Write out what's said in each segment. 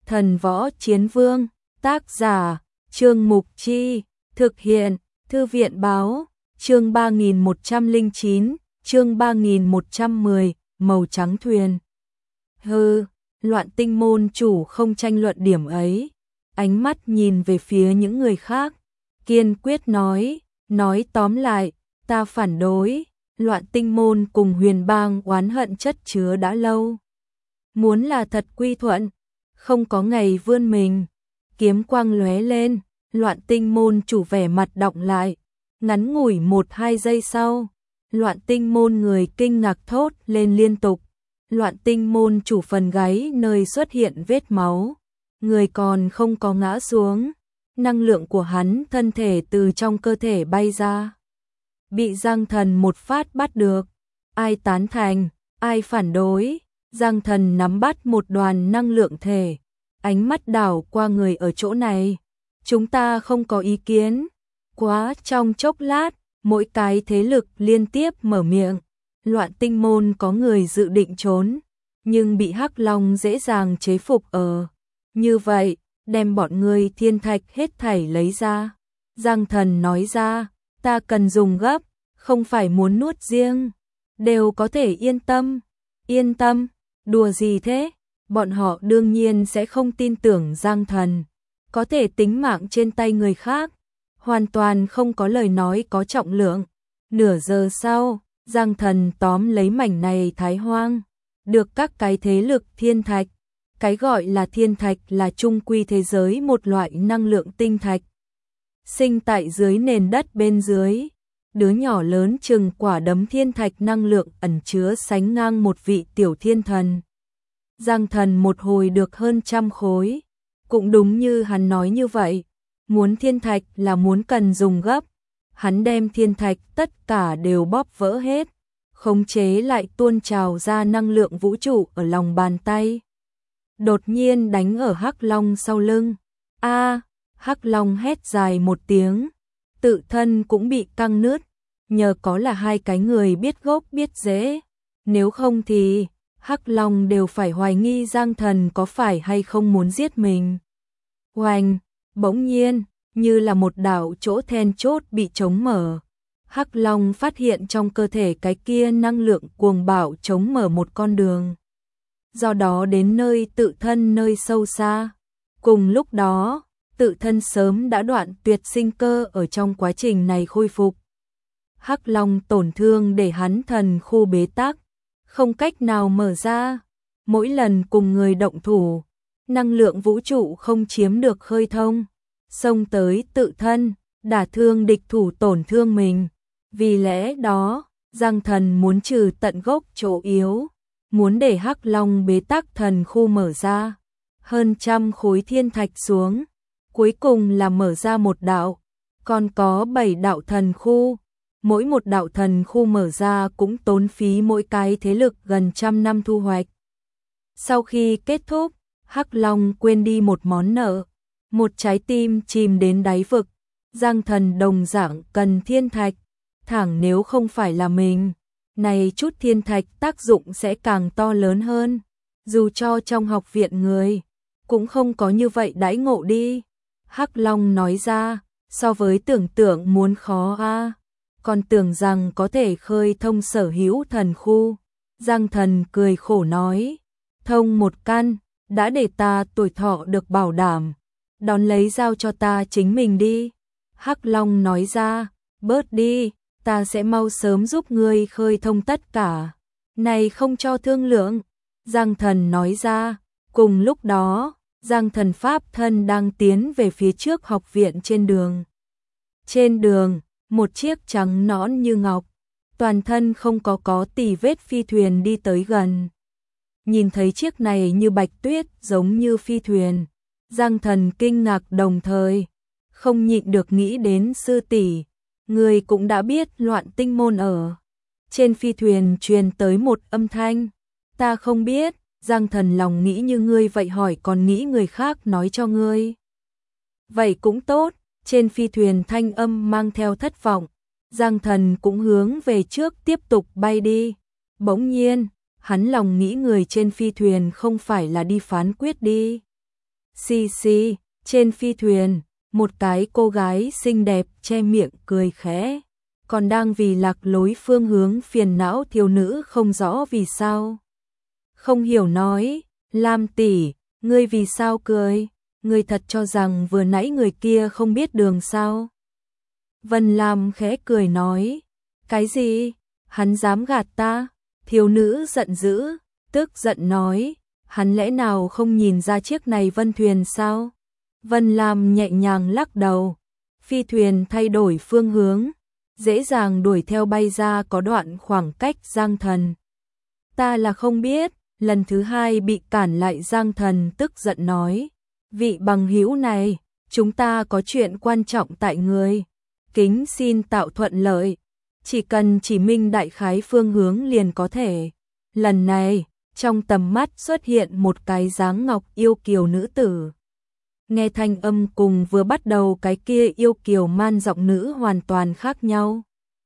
Thần Võ Chiến Vương, tác giả, Trương Mục Chi, thực hiện, Thư viện báo, chương 3109, chương 3110, màu trắng thuyền. Hừ, Loạn Tinh môn chủ không tranh luận điểm ấy, ánh mắt nhìn về phía những người khác, kiên quyết nói tóm lại, ta phản đối, Loạn Tinh môn cùng Huyền Bang oán hận chất chứa đã lâu. Muốn là thật quy thuận, không có ngày vươn mình. Kiếm quang lóe lên, Loạn Tinh môn chủ vẻ mặt đọng lại, ngắn ngủi 1-2 giây sau, Loạn Tinh môn người kinh ngạc thốt lên liên tục. Loạn Tinh môn chủ phần gáy nơi xuất hiện vết máu, người còn không có ngã xuống, năng lượng của hắn thân thể từ trong cơ thể bay ra. Bị Giang Thần một phát bắt được, ai tán thành, ai phản đối, Giang Thần nắm bắt một đoàn năng lượng thể, ánh mắt đảo qua người ở chỗ này, chúng ta không có ý kiến. Quá trong chốc lát, mỗi cái thế lực liên tiếp mở miệng. Loạn Tinh môn có người dự định trốn, nhưng bị Hắc Long dễ dàng chế phục ở. Như vậy, đem bọn người thiên thạch hết thảy lấy ra. Giang Thần nói ra, ta cần dùng gấp, không phải muốn nuốt riêng, đều có thể yên tâm. Yên tâm, đùa gì thế? Bọn họ đương nhiên sẽ không tin tưởng Giang Thần, có thể tính mạng trên tay người khác, hoàn toàn không có lời nói có trọng lượng. Nửa giờ sau, Giang Thần tóm lấy mảnh này Thái Hoang, được các cái thế lực thiên thạch. Cái gọi là thiên thạch là trung quy thế giới một loại năng lượng tinh thạch, sinh tại dưới nền đất bên dưới. Đứa nhỏ lớn chừng quả đấm thiên thạch năng lượng ẩn chứa sánh ngang một vị tiểu thiên thần. Giang Thần một hồi được hơn 100 khối, cũng đúng như hắn nói như vậy, muốn thiên thạch là muốn cần dùng gấp. Hắn đem thiên thạch tất cả đều bóp vỡ hết, khống chế lại tuôn trào ra năng lượng vũ trụ ở lòng bàn tay. Đột nhiên đánh ở Hắc Long sau lưng. A, Hắc Long hét dài một tiếng, tự thân cũng bị căng nứt, nhờ có là hai cái người biết gốc biết rễ, nếu không thì Hắc Long đều phải hoài nghi Giang Thần có phải hay không muốn giết mình. Oanh, bỗng nhiên, như là một đạo chỗ then chốt bị chống mở. Hắc Long phát hiện trong cơ thể cái kia năng lượng cuồng bạo chống mở một con đường, do đó đến nơi tự thân nơi sâu xa. Cùng lúc đó, tự thân sớm đã đoạn tuyệt sinh cơ ở trong quá trình này khôi phục. Hắc Long tổn thương để hắn thần khu bế tắc, không cách nào mở ra. Mỗi lần cùng người động thủ, năng lượng vũ trụ không chiếm được khơi thông, xông tới tự thân, đả thương địch thủ tổn thương mình. Vì lẽ đó, Giang Thần muốn trừ tận gốc chỗ yếu, muốn để Hắc Long bế tắc thần khu mở ra. Hơn 100 khối thiên thạch xuống, cuối cùng là mở ra một đạo, còn có 7 đạo thần khu. Mỗi một đạo thần khu mở ra cũng tốn phí mỗi cái thế lực gần 100 năm thu hoạch. Sau khi kết thúc, Hắc Long quên đi một món nợ, một trái tim chìm đến đáy vực. Giang Thần đồng dạng cần thiên thạch, thẳng nếu không phải là mình, này chút thiên thạch tác dụng sẽ càng to lớn hơn. Dù cho trong học viện người, cũng không có như vậy đãi ngộ đi. Hắc Long nói ra, so với tưởng tượng muốn khó a. Còn tưởng rằng có thể khơi thông sở hữu thần khu. Giang Thần cười khổ nói, thông một căn, đã để ta tuổi thọ được bảo đảm, đón lấy giao cho ta chính mình đi. Hắc Long nói ra, bớt đi, ta sẽ mau sớm giúp ngươi khơi thông tất cả. Này không cho thương lượng. Giang Thần nói ra, cùng lúc đó, Giang Thần pháp thân đang tiến về phía trước học viện trên đường. Trên đường, một chiếc trắng nõn như ngọc, toàn thân không có tì vết phi thuyền đi tới gần. Nhìn thấy chiếc này như bạch tuyết giống như phi thuyền, Giang Thần kinh ngạc đồng thời, không nhịn được nghĩ đến sư tỷ, người cũng đã biết Loạn Tinh môn ở. Trên phi thuyền truyền tới một âm thanh, ta không biết. Giang Thần lòng nghĩ như ngươi vậy hỏi còn nghĩ người khác nói cho ngươi. Vậy cũng tốt, trên phi thuyền thanh âm mang theo thất vọng. Giang Thần cũng hướng về trước tiếp tục bay đi. Bỗng nhiên, hắn lòng nghĩ người trên phi thuyền không phải là đi phán quyết đi. Xì xì, trên phi thuyền, một cái cô gái xinh đẹp che miệng cười khẽ, còn đang vì lạc lối phương hướng phiền não thiếu nữ không rõ vì sao. Không hiểu nói, Lam tỷ, ngươi vì sao cười, ngươi thật cho rằng vừa nãy người kia không biết đường sao? Vân Lam khẽ cười nói, cái gì, hắn dám gạt ta? Thiếu nữ giận dữ, tức giận nói, hắn lẽ nào không nhìn ra chiếc này vân thuyền sao? Vân Lam nhẹ nhàng lắc đầu, phi thuyền thay đổi phương hướng, dễ dàng đuổi theo bay ra có đoạn khoảng cách. Giang Thần, ta là không biết. Lần thứ hai bị cản lại, Giang Thần tức giận nói, vị bằng hữu này, chúng ta có chuyện quan trọng tại người, kính xin tạo thuận lợi, chỉ cần chỉ minh đại khái phương hướng liền có thể. Lần này, trong tầm mắt xuất hiện một cái dáng ngọc yêu kiều nữ tử. Nghe thanh âm cùng vừa bắt đầu cái kia yêu kiều man giọng nữ hoàn toàn khác nhau.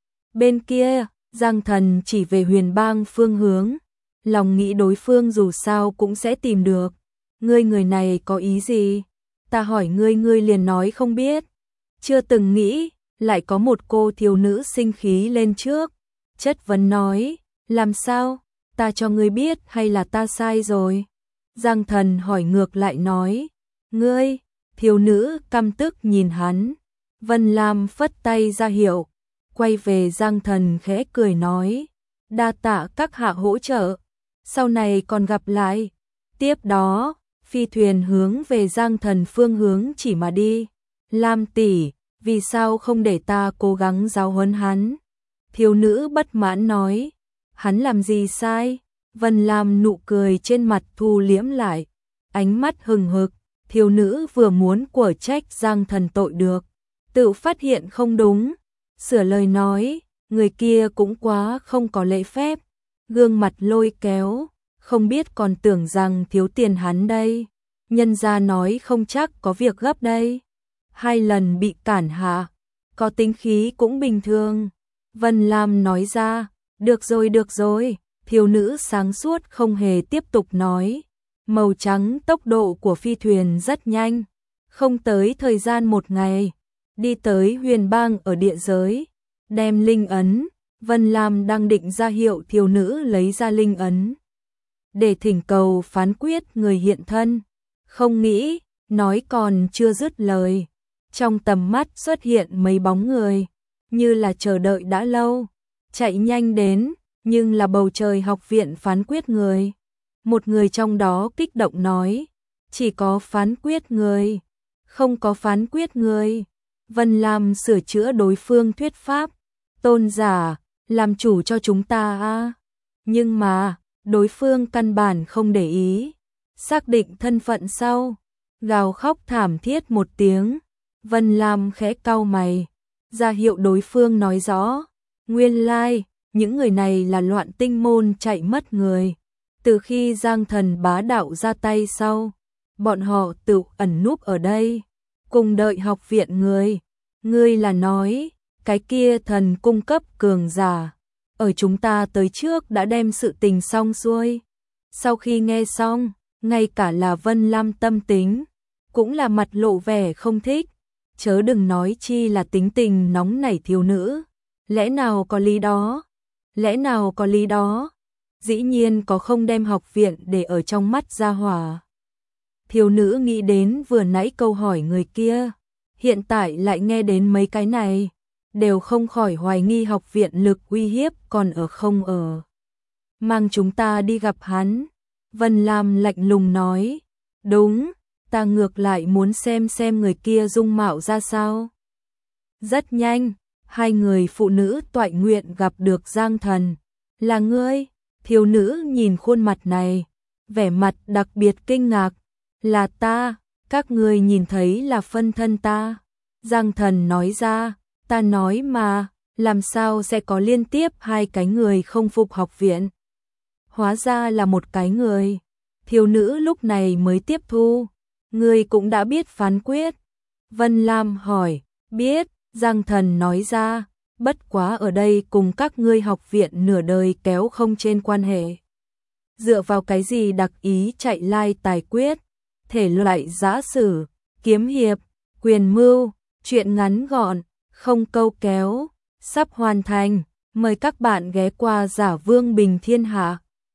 Bên kia, Giang Thần chỉ về Huyền Bang phương hướng, lòng nghĩ đối phương dù sao cũng sẽ tìm được. Ngươi người này có ý gì? Ta hỏi ngươi, ngươi liền nói không biết. Chưa từng nghĩ, lại có một cô thiếu nữ sinh khí lên trước, chất vấn nói, làm sao? Ta cho ngươi biết hay là ta sai rồi? Giang Thần hỏi ngược lại nói, ngươi, thiếu nữ căm tức nhìn hắn. Vân Lam phất tay ra hiệu, quay về Giang Thần khẽ cười nói, đa tạ các hạ hỗ trợ, sau này còn gặp lại. Tiếp đó, phi thuyền hướng về Giang Thần phương hướng chỉ mà đi. Lam tỷ, vì sao không để ta cố gắng giáo huấn hắn? Thiếu nữ bất mãn nói, hắn làm gì sai? Vân Lam nụ cười trên mặt thu liễm lại, ánh mắt hừng hực. Thiếu nữ vừa muốn quở trách Giang Thần tội được, tự phát hiện không đúng, sửa lời nói, người kia cũng quá không có lễ phép, gương mặt lôi kéo, không biết còn tưởng rằng thiếu tiền hắn đây, nhân gia nói không chắc có việc gấp đây. 2 lần bị cản hạ, có tính khí cũng bình thường. Vân Lam nói ra, được rồi, thiếu nữ sáng suốt không hề tiếp tục nói. Màu trắng tốc độ của phi thuyền rất nhanh, không tới thời gian 1 ngày, đi tới Huyền Bang ở địa giới, đem linh ấn. Vân Lam đang định ra hiệu thiếu nữ lấy ra linh ấn để thỉnh cầu phán quyết người hiện thân, không nghĩ, nói còn chưa dứt lời, trong tầm mắt xuất hiện mấy bóng người, như là chờ đợi đã lâu, chạy nhanh đến, nhưng là bầu trời học viện phán quyết người. Một người trong đó kích động nói, chỉ có phán quyết người, không có phán quyết người. Vân Lam sửa chữa đối phương thuyết pháp, tôn giả, làm chủ cho chúng ta a. Nhưng mà, đối phương căn bản không để ý, xác định thân phận sau, gào khóc thảm thiết một tiếng. Vân Lam khẽ cau mày, ra hiệu đối phương nói rõ, nguyên lai, những người này là Loạn Tinh môn chạy mất người. Từ khi Giang Thần bá đạo ra tay sau, bọn họ tự ẩn núp ở đây, cùng đợi học viện người. Ngươi là nói, cái kia thần cung cấp cường giả, ở chúng ta tới trước đã đem sự tình xong xuôi. Sau khi nghe xong, ngay cả là Vân Lam tâm tính, cũng là mặt lộ vẻ không thích, chớ đừng nói chi là tính tình nóng nảy thiếu nữ. Lẽ nào có lý đó? Lẽ nào có lý đó? Dĩ nhiên có không đem học viện để ở trong mắt gia hỏa. Thiếu nữ nghĩ đến vừa nãy câu hỏi người kia, hiện tại lại nghe đến mấy cái này, đều không khỏi hoài nghi học viện lực uy hiếp còn ở không ở. Mang chúng ta đi gặp hắn. Vân Lam lạnh lùng nói, đúng, ta ngược lại muốn xem người kia dung mạo ra sao. Rất nhanh, 2 người phụ nữ toại nguyện gặp được Giang Thần. Là ngươi? Thiếu nữ nhìn khuôn mặt này, vẻ mặt đặc biệt kinh ngạc. Là ta, các ngươi nhìn thấy là phân thân ta. Giang Thần nói ra, ta nói mà, làm sao sẽ có liên tiếp 2 cái người không phục học viện. Hóa ra là một cái người. Thiếu nữ lúc này mới tiếp thu. Ngươi cũng đã biết phán quyết. Vân Lam hỏi, biết. Giang Thần nói ra, bất quá ở đây cùng các ngươi học viện nửa đời kéo không trên quan hệ. Dựa vào cái gì đặc ý chạy lai tài quyết, thể loại giã sử, kiếm hiệp, quyền mưu, truyện ngắn gọn, không câu kéo, sắp hoàn thành. Mời các bạn ghé qua Giả Vương Bình Thiên Hạ.